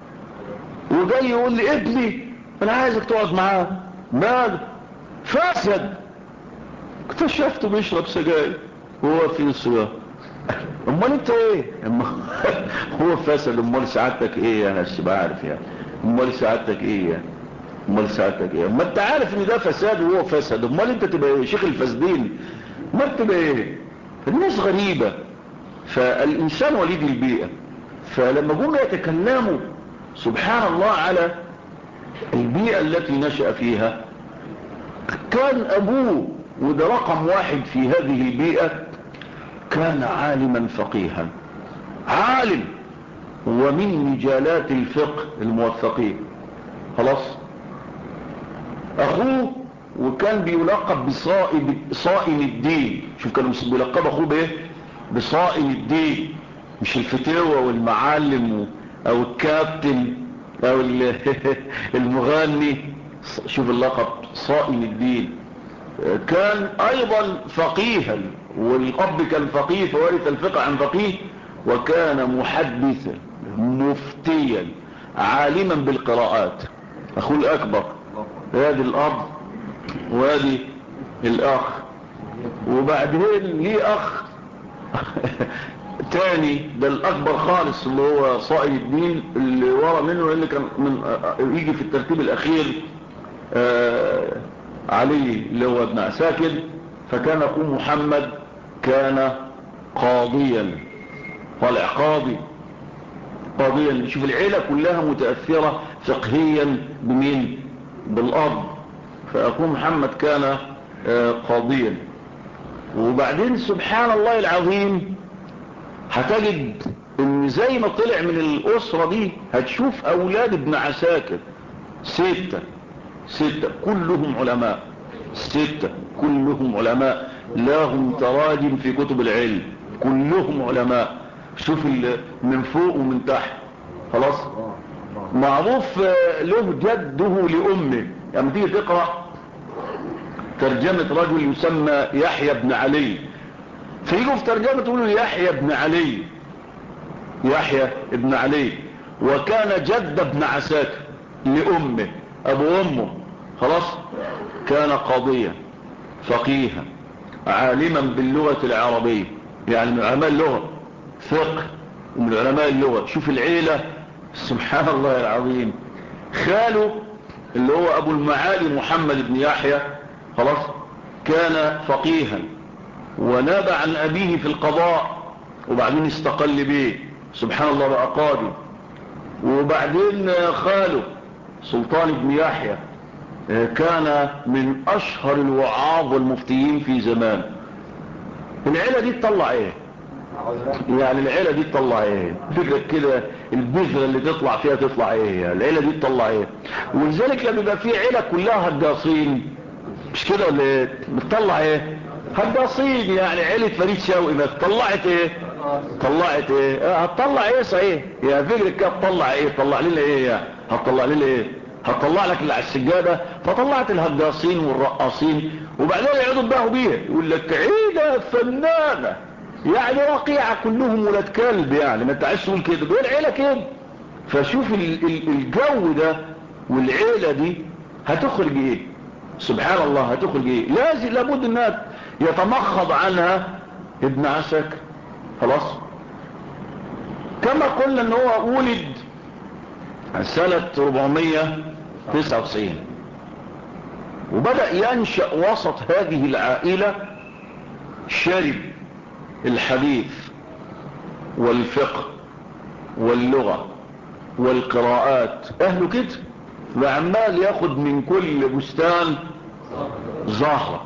S1: وجاي يقول لي ابني انا عايزك تقعد معاه، ماذا؟ فاسد. اكتشفته بيشرب سجاير وهو في السيجارة. امال انت ايه؟ هو فاسد، امال سعادتك ايه؟ يعني مش بعرف يعني امال سعادتك ايه يعني امال سعادتك ايه؟ ما انت عارف ان ده فساد وهو فسد، امال انت تبقى ايه؟ شيخ الفاسدين؟ ما تبقى ايه؟ الناس غريبة. فالانسان وليد البيئة. فلما جم يتكلموا سبحان الله على البيئة التي نشأ فيها، كان ابوه وده رقم واحد في هذه البيئة كان عالما فقيها، عالم ومن مجالات الفقه الموثقين خلاص. اخوه وكان بيلقب بصائم صائم الدين. شوف كانوا بيلقب اخوه بايه؟ بصائم الدين، مش الفتاوى والمعلم او الكابتن او المغني. شوف اللقب صائم الدين. كان ايضا فقيها، والاب كان فقيه فورث الفقه عن فقيه، وكان محدثا مفتيا عالما بالقراءات. اخوه الاكبر هذه الاب وهذه الاخ. وبعدين ليه اخ تاني ده الاكبر خالص اللي هو صائم الدين، اللي ورا منه اللي كان من يجي في الترتيب الاخير آه علي اللي هو ابن عساكر. فكان اخوه محمد كان قاضيا، طالع قاضي قاضيا. شوف العيلة كلها متأثرة فقهيا بمين؟ بالأرض. فأخوه محمد كان آه قاضيا. وبعدين سبحان الله العظيم هتجد ان زي ما طلع من الاسرة دي هتشوف اولاد ابن عساكر ستة ستة كلهم علماء، ستة كلهم علماء، لهم تراجم في كتب العلم، كلهم علماء. شوف من فوق ومن تحت. خلاص معروف له جده لأمه. يعني تيجي تقرأ ترجمة رجل يسمى يحيى بن علي، فيجوا في ترجمة تقولوا يحيى بن علي، يحيى بن علي، وكان جد ابن عساكر لأمه، أبو أمه. خلاص كان قاضيا فقيها عالما باللغة العربية، يعني من علماء اللغة فقه ومن علماء اللغة. شوف العيلة سبحان الله العظيم. خاله اللي هو أبو المعالي محمد بن يحيى خلاص كان فقيها وناب عن أبيه في القضاء، وبعدين استقل به سبحان الله بقى قاضي. وبعدين خاله سلطان بن يحيى كان من أشهر الوعاظ والمفتيين في زمان. العيلة دي تطلع ايه؟ يعني العيلة دي تطلع ايه؟ فكرة كده البذرة اللي تطلع فيها تطلع ايه؟ يعني العيلة دي تطلع ايه؟ ولذلك لما يبقى في عيلة كلها هجاصين مش كده ولا ايه؟ بتطلع ايه؟ هجاصين. يعني عيلة فريد شوقي ما طلعت ايه؟ طلعت ايه؟ هتطلع ايه صحيح؟ يعني فكرة كده تطلع ايه؟ طلع لنا ايه يعني؟ هتطلع لنا ايه؟ هتطلع لك اللي على السجادة. فطلعت الهجاصين والرقاصين، وبعدين يقعدوا يباهوا بيها يقول لك عيلة فنانة، يعني رقيعة كلهم ولاد كلب. يعني ما انت عايز تقول كده دول عيلة كده. فشوف الجو ده والعيلة دي هتخرج ايه؟ سبحان الله هتخرج ايه؟ لازم لابد انها يتمخض عنها ابن عساكر. خلاص كما قلنا ان هو ولد سنة أربعمية وتسعة وتسعين، وبدأ ينشأ وسط هذه العائلة. شرب الحديث والفقه واللغة والقراءات أهله كده، وعمال ياخد من كل بستان زهرة.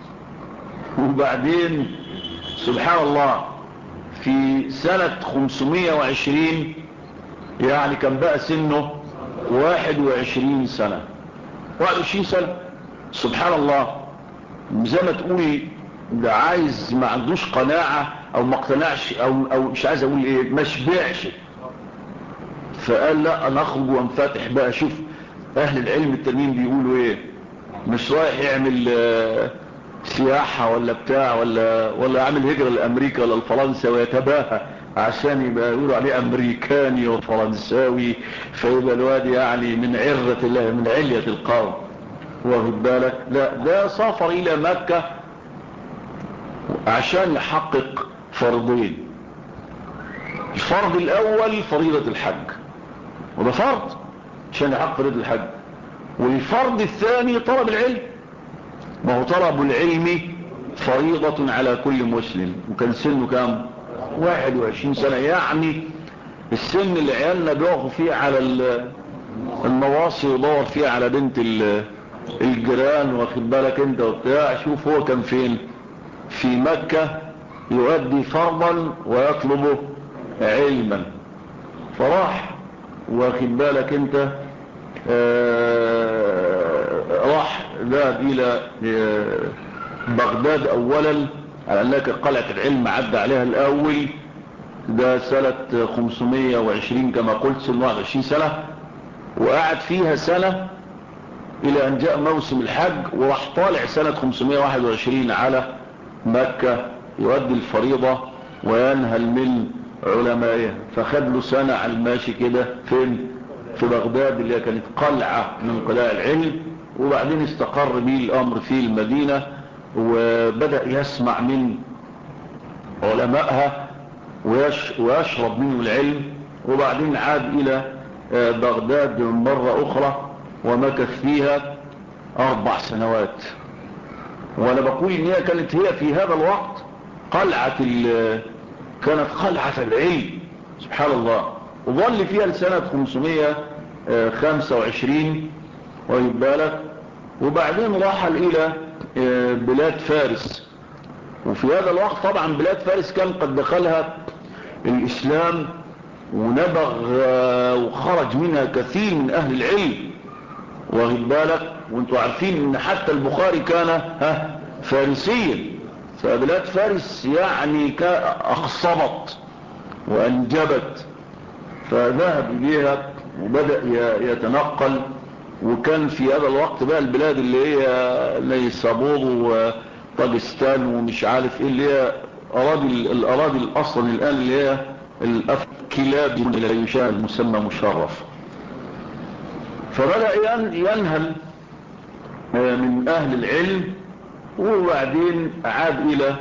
S1: وبعدين سبحان الله في سنة خمسمية وعشرين يعني كان بقى سنه واحد وعشرين سنة، واحد وعشرين سنة. سبحان الله زي ما تقولي ده عايز ما عندوش قناعة او ما اقتنعش او, أو مش عايز اقول ايه ما شبعش. فقال لا انا اخرج وانفتح بقى. شوف اهل العلم التانيين بيقولوا ايه، مش رايح يعمل آه سياحة ولا بتاع ولا ولا عامل هجرة لامريكا ولا لفرنسا ويتباهى عشان يبقى يقولوا عليه امريكاني وفرنساوي، فيبقى الواد يعني من عرة الله من علية القوم. واخد بالك؟ لا ده سافر الى مكة عشان يحقق فرضين. الفرض الاول فريضة الحج، وده فرض عشان يحقق فريضة الحج. والفرض الثاني طلب العلم، ما هو طلب العلم فريضة على كل مسلم. وكان سنه كام؟ واحد وعشرين سنة. يعني السن اللي عيالنا بيقفوا فيه على النواصي ويدور فيه على بنت الجيران، واخد بالك انت وبتاع. شوف هو كان فين؟ في مكة يؤدي فرضا ويطلب علما. فراح واخد بالك انت آه راح ذهب الى آه بغداد اولا على انك قلعة العلم عدى عليها الاول. ده سنة خمسمية وعشرين كما قلت، سنة واحد وعشرين سنة، وقعد فيها سنة الى ان جاء موسم الحج. وراح طالع سنة خمسمية وواحد وعشرين على مكة يؤدي الفريضة وينهل من علمائها. فخد له سنة على الماشي كده فين؟ في بغداد اللي كانت قلعة من قلاع العلم. وبعدين استقر به الامر في المدينة، وبدأ يسمع من علمائها ويشرب منه العلم، وبعدين عاد إلى بغداد مرة أخرى ومكث فيها أربع سنوات. وأنا بقول إن هي كانت هي في هذا الوقت قلعة كانت قلعة العلم سبحان الله. وظل فيها لسنة خمسمائة وخمسة وعشرين ويبالك، وبعدين رحل إلى بلاد فارس. وفي هذا الوقت طبعا بلاد فارس كان قد دخلها الإسلام ونبغ وخرج منها كثير من أهل العلم واخد بالك. وانتوا عارفين ان حتى البخاري كان ها فارسيا، فبلاد فارس يعني أخصبت وأنجبت، فذهب إليها وبدأ يتنقل. وكان في هذا الوقت بقى البلاد اللي هي نيسابور وطاجستان ومش عارف ايه اللي هي أراضي الأراضي الأصلا الآن اللي هي الأفكلاب اللي يشاء المسمى مشرف. فبدأ ينهل من أهل العلم، وبعدين عاد إلى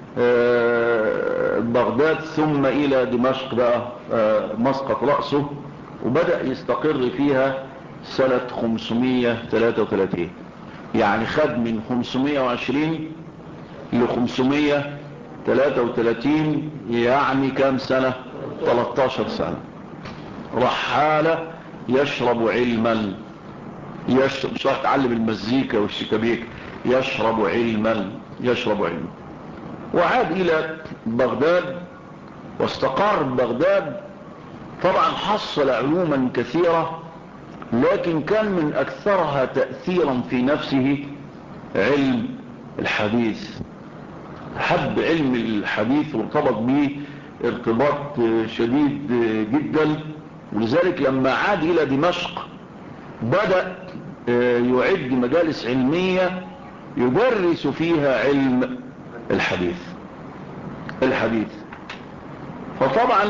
S1: بغداد ثم إلى دمشق بقى مسقط رأسه، وبدأ يستقر فيها سنة خمسمائة وثلاثة وثلاثين. يعني خد من خمسمائة وعشرين ل خمسمائة وثلاثة وثلاثين، يعني كام سنة؟ ثلاثة عشر سنة. رحالة يشرب علما، يشرب مش راح يتعلم المزيكا والشيكابيك، يشرب علما يشرب علما. وعاد إلى بغداد واستقر بغداد. طبعا حصل علوما كثيرة، لكن كان من أكثرها تأثيرا في نفسه علم الحديث. حب علم الحديث وارتبط به ارتباط شديد جدا، ولذلك لما عاد إلى دمشق بدأ يعد مجالس علمية يدرس فيها علم الحديث الحديث فطبعا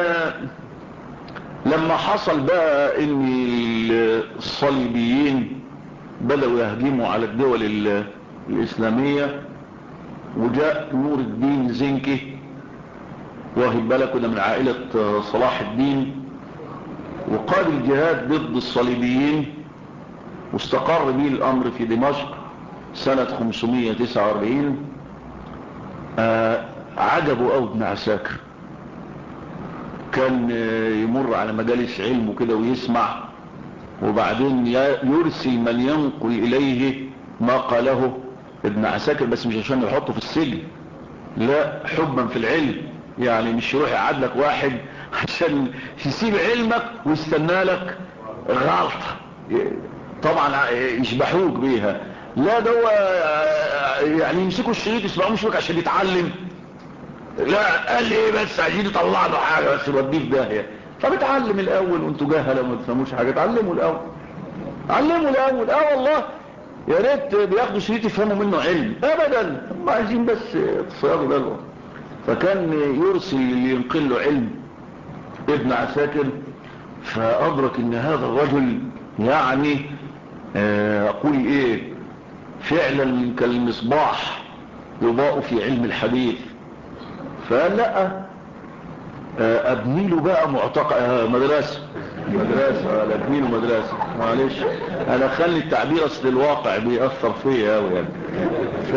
S1: لما حصل بقى ان الصليبيين بدأوا يهجموا على الدول الإسلامية، وجاء نور الدين زنكي واخد بالك ده من عائلة صلاح الدين، وقاد الجهاد ضد الصليبيين، واستقر به الأمر في دمشق سنة خمسمائة وتسعة وأربعين. آه عجبوا أو ابن عساكر، كان يمر على مجالس علم وكده ويسمع، وبعدين يرسل من ينقل إليه ما قاله ابن عساكر، بس مش عشان يحطه في السجن، لا، حبا في العلم. يعني مش يروح يقعد لك واحد عشان يسيب علمك ويستنى لك غلطة طبعا يشبحوك بيها، لا ده هو يعني يمسكوا الشريط يسمعوا مش عشان يتعلم، لا قال ايه بس عايزين يطلع له حاجه بس يوديه في داهيه. طب اتعلم الاول، وانتوا جهله وما تفهموش حاجه، اتعلموا الاول علموا الاول. اه والله يا ريت بياخدوا شريط يفهموا منه علم، ابدا هم عايزين بس تصيادوا بلوه. فكان يرسل اللي ينقل له علم ابن عساكر، فادرك ان هذا الرجل يعني اقول ايه فعلا كالمصباح يضاء في علم الحديث. فقال لا ابني له بقى معتقد مدرسة مدرسة لا ابني له مدرسة، معلش انا خلي التعبير اصل الواقع بيأثر فيا قوي يعني. ف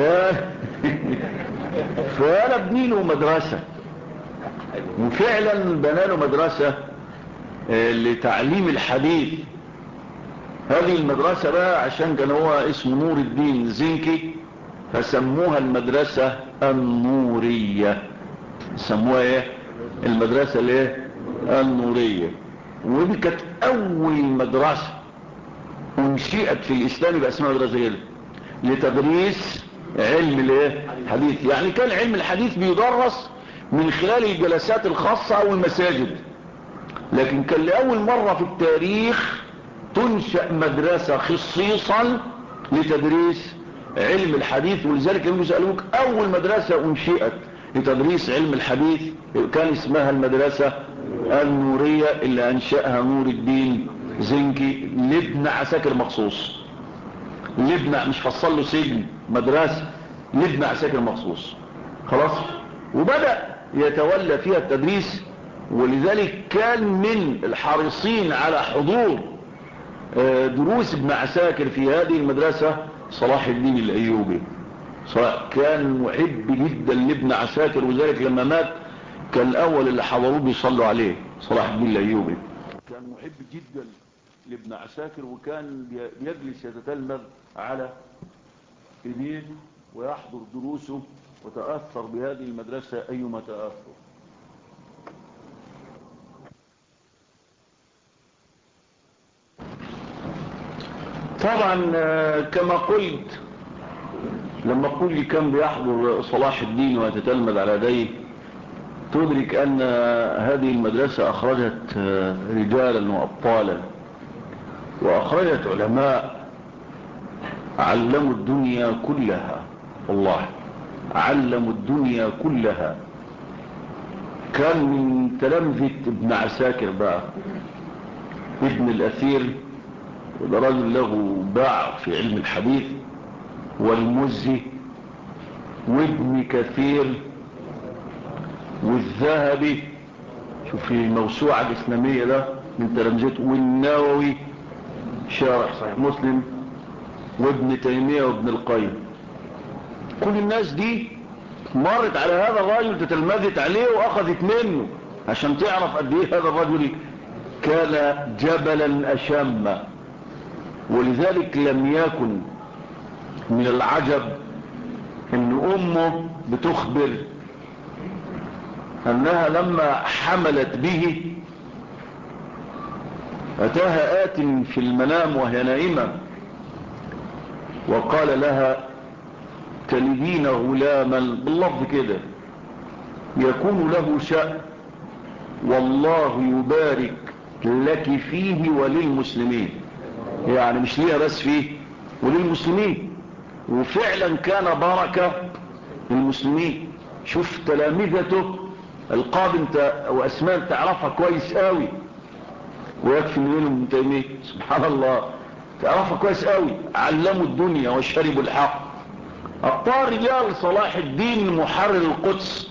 S1: فانا ابني له مدرسة، وفعلا بنى له مدرسة لتعليم الحديث. هذه المدرسة بقى عشان كان هو اسمه نور الدين زنكي فسموها المدرسة النورية. سموها ايه؟ المدرسة الايه؟ النورية. ودي كانت اول مدرسة انشئت في الاسلام يبقى اسمها مدرسة كده لتدريس علم الايه؟ الحديث. يعني كان علم الحديث بيدرس من خلال الجلسات الخاصة او المساجد، لكن كان لأول مرة في التاريخ تنشأ مدرسة خصيصا لتدريس علم الحديث. ولذلك لما يسألوك اول مدرسة انشئت لتدريس علم الحديث كان اسمها المدرسة النورية اللي انشأها نور الدين زنكي لابن عساكر مخصوص، لابن مش فصل له سجن، مدرسة لابن عساكر مخصوص. خلاص. وبدأ يتولى فيها التدريس. ولذلك كان من الحريصين على حضور دروس ابن عساكر في هذه المدرسة صلاح الدين الأيوبي. كان محب جدا لابن عساكر، وذلك لما مات كان الأول اللي حضروه بيصلوا عليه صلاح الدين الأيوبي. كان محب جدا لابن عساكر، وكان يجلس يتتلمذ على ايديه ويحضر دروسه وتأثر بهذه المدرسة أيما تأثر. طبعا كما قلت، لما قل لي كان بيحضر صلاح الدين ويتتلمذ على يديه، تدرك أن هذه المدرسة أخرجت رجالا وأبطالا، وأخرجت علماء علموا الدنيا كلها، والله علموا الدنيا كلها. كان من تلامذة ابن عساكر بقى ابن الأثير، وده رجل له باع في علم الحديث، والمزي، وابن كثير، والذهبي، شوف في الموسوعة الإسلامية ده من تلامذته، والنووي شارح صحيح مسلم، وابن تيمية وابن القيم. كل الناس دي مرت على هذا الرجل، تتلمذت عليه واخذت منه، عشان تعرف قد ايه هذا الرجل كان جبلا أشم. ولذلك لم يكن من العجب ان امه بتخبر انها لما حملت به اتاها آت في المنام وهي نائمة وقال لها تلدين غلاما، باللفظ كده، يكون له شأن والله يبارك لك فيه وللمسلمين. يعني مش ليها بس فيه، وللمسلمين. وفعلا كان بركة للمسلمين. شوف تلامذته القادم واسماء تعرفها كويس قوي، ويكفي منهم ابن تيمية سبحان الله، تعرفها كويس قوي، علموا الدنيا وشربوا الحق. ابطال رجال صلاح الدين محرر القدس،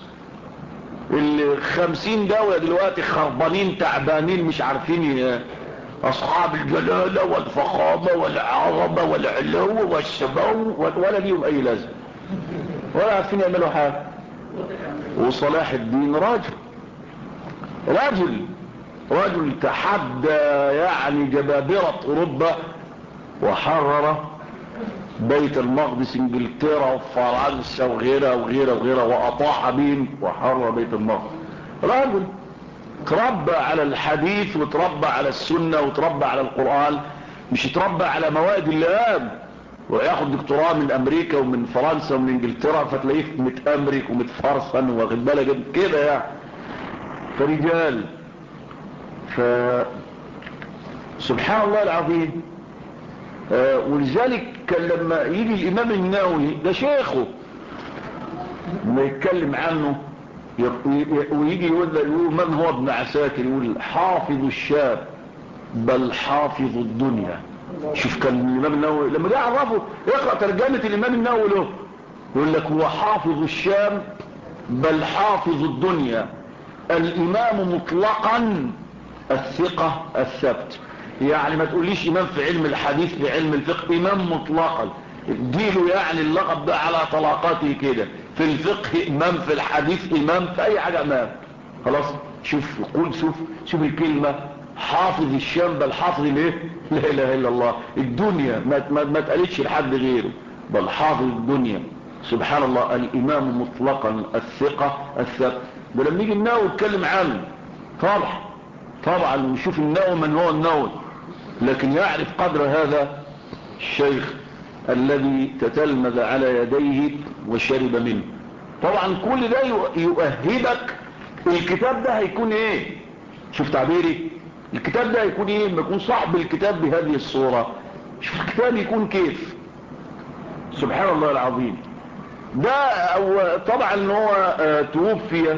S1: الخمسين دولة دلوقتي خربانين تعبانين مش عارفين، اصحاب الجلالة والفخامة والعظمة والعلو والسمو، ولا ليهم اي لازم، ولا عارفين يعملوا حاجة. وصلاح الدين راجل راجل رجل تحدى يعني جبابرة اوروبا، وحرر بيت المقدس، انجلترا وفرنسا وغيرها وغيرها وغيرها، واطاح بهم وحرر بيت المقدس. رجل تربى على الحديث، وتربى على السنة، وتربى على القرآن، مش تربى على موائد اللئام وياخد دكتوراه من امريكا ومن فرنسا ومن انجلترا فتلاقيه متامرك ومتفرسن واخد بالك كده يعني. فرجال، ف سبحان الله العظيم. آه ولذلك كان لما يجي الامام النووي ده شيخه لما يتكلم عنه ويجي يقول من هو ابن عساكر، يقول حافظ الشام بل حافظ الدنيا. شوف كان الامام النووي لما جاء عرفه يقرأ ترجمة الامام النووي له، يقول لك هو حافظ الشام بل حافظ الدنيا، الامام مطلقا الثقة الثبت. يعني ما تقوليش امام في علم الحديث في علم الفقه، امام مطلقا، اديله يعني اللقب ده على طلاقاته كده، في الفقه امام، في الحديث امام، في اي حاجة امام. خلاص شوف قول شوف شوف الكلمة حافظ الشام بل حافظ الايه، لا اله الا الله، الدنيا ما ما, ما تقالتش لحد غيره، بل حافظ الدنيا. سبحان الله، الامام مطلقا الثقة الثبت. ده لما يجي النووي يتكلم عنه طبعا طبعا ويشوف النووي من هو النووي، لكن يعرف قدر هذا الشيخ الذي تتلمذ على يديه وشرب منه. طبعا كل ده يؤهبك الكتاب ده هيكون ايه. شوف تعبيري، الكتاب ده هيكون ايه لما يكون صاحب الكتاب بهذه الصورة. شوف الكتاب يكون كيف، سبحان الله العظيم. ده أو طبعا هو اه توفي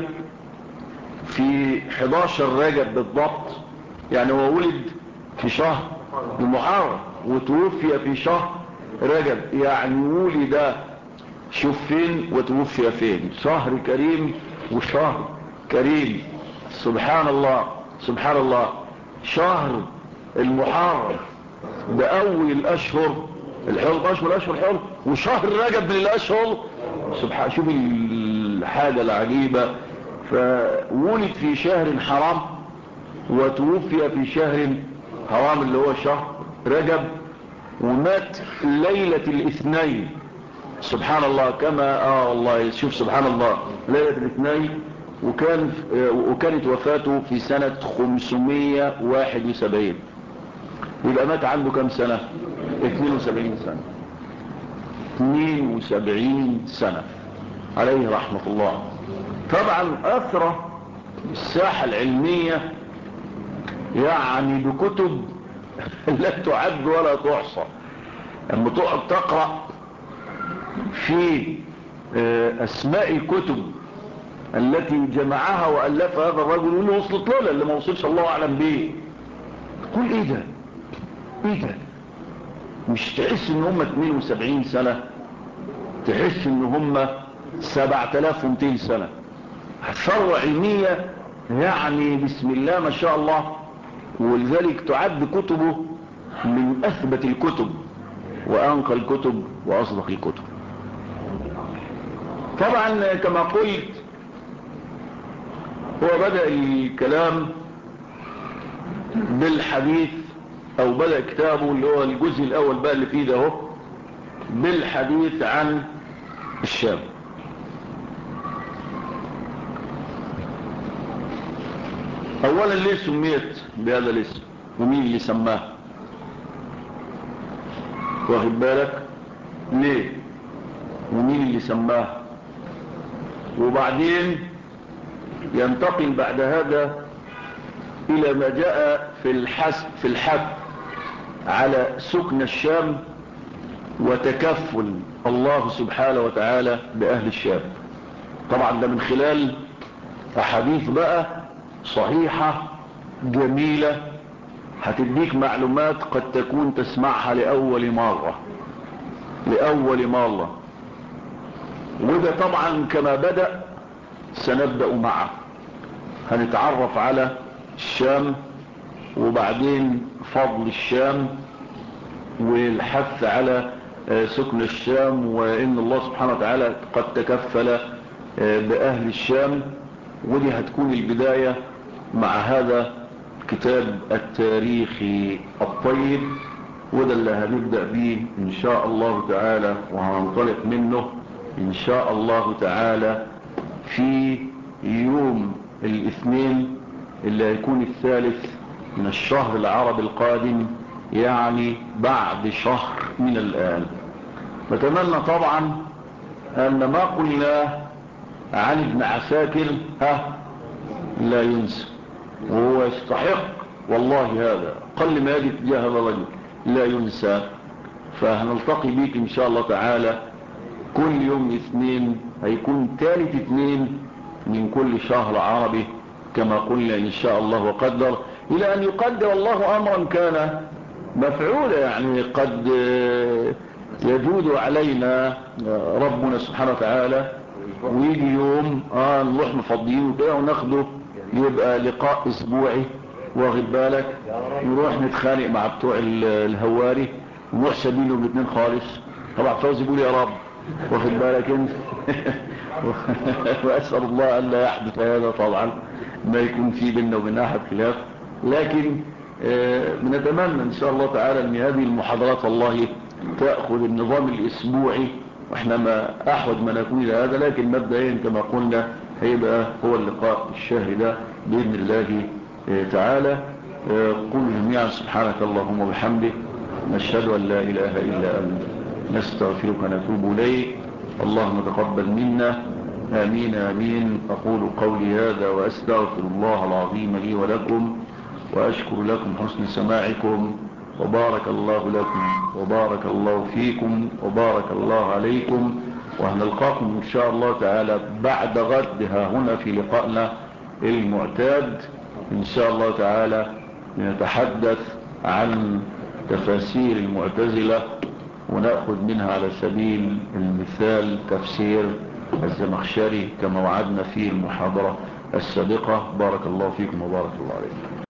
S1: في حداشر رجب بالضبط، يعني هو ولد في شهر المحرم وتوفي في شهر رجب، يعني ولد شوف فين وتوفي فين، شهر كريم وشهر كريم. سبحان الله سبحان الله. شهر المحرم ده اول الاشهر الحرم، اشهر اشهر حرم، وشهر رجب من الاشهر. سبحان، شوف الحاجة العجيبة. فولد في شهر حرام وتوفي في شهر حرام اللي هو شهر رجب، ومات ليلة الاثنين. سبحان الله. كما اه والله شوف سبحان الله، ليلة الاثنين. وكان وكانت وفاته في سنة خمسمائة وواحد وسبعين. يبقى مات عنده كم سنة؟ اثنين وسبعين سنة. اثنين وسبعين سنة عليه رحمة الله. طبعا اثر الساحة العلمية يعني بكتب لا تعد ولا تحصى. لما تقعد تقرأ في اسماء الكتب التي جمعها وألفها هذا الرجل، واللي وصلت له اللي ما وصلش الله أعلم به، تقول ايه ده ايه ده؟ مش تحس ان هم اثنين وسبعين سنة، تحس ان هم سبعة آلاف ومئتين سنة. ثروة علمية يعني بسم الله ما شاء الله. ولذلك تعد كتبه من أثبت الكتب وأنقى الكتب وأصدق الكتب. طبعا كما قلت هو بدأ الكلام بالحديث، او بدأ كتابه اللي هو الجزء الاول بقى اللي فيه ده هو بالحديث عن الشام. اولا ليه سميت بهذا الاسم ومين اللي سماه؟ واخد بالك ليه ومين اللي سماه؟ وبعدين ينتقل بعد هذا الى ما جاء في الحث في الحث على سكن الشام وتكفل الله سبحانه وتعالى بأهل الشام. طبعا ده من خلال أحاديث بقى صحيحة جميلة هتديك معلومات قد تكون تسمعها لأول مرة لأول مرة. وده طبعا كما بدأ سنبدأ معه. هنتعرف على الشام وبعدين فضل الشام والحث على سكن الشام، وإن الله سبحانه وتعالى قد تكفل بأهل الشام. ودي هتكون البداية مع هذا كتاب التاريخي الطيب، وده اللي هنبدأ به إن شاء الله تعالى، وهننطلق منه إن شاء الله تعالى في يوم الاثنين اللي هيكون الثالث من الشهر العربي القادم، يعني بعد شهر من الآن. نتمنى طبعا أن ما قلناه عن ابن عساكر ها لا ينسى، وهو يستحق والله هذا قل ما يجب تجاه هذا الرجل لا ينسى. فهنلتقي بيك إن شاء الله تعالى كل يوم اثنين، هيكون ثالث اثنين من كل شهر عربي كما قلنا إن شاء الله وقدر، إلى أن يقدر الله أمرا كان مفعولا. يعني قد يجود علينا ربنا سبحانه وتعالى ويجي يوم آه نروح مفضيين وكده وناخده يبقى لقاء اسبوعي، واخد بالك، نروح نتخانق مع بتوع الهواري ونروح سبيلهم الاثنين خالص. طبعا فوزي يقول يا رب، واخد بالك انت. واسال الله ان لا يحدث هذا، طبعا ما يكون في بيننا وبين احد خلاف. لكن بنتمنى ان شاء الله تعالى ان هذه المحاضرات الله تأخذ النظام الاسبوعي، واحنا ما احوج ما نكون الى هذا. لكن مبدئيا كما قلنا هيبقى هو اللقاء الشهري ده باذن الله تعالى. قل جميعا سبحانك اللهم وبحمدك، نشهد ان لا اله الا انت، نستغفرك ونتوب اليك. اللهم تقبل منا، امين امين. اقول قولي هذا واستغفر الله العظيم لي ولكم، واشكر لكم حسن سماعكم، وبارك الله لكم وبارك الله فيكم وبارك الله عليكم. وهنلقاكم ان شاء الله تعالى بعد غد ها هنا في لقائنا المعتاد ان شاء الله تعالى، نتحدث عن تفاسير المعتزلة، ونأخذ منها على سبيل المثال تفسير الزمخشري كما وعدنا في المحاضرة السابقة. بارك الله فيكم وبارك الله عليكم.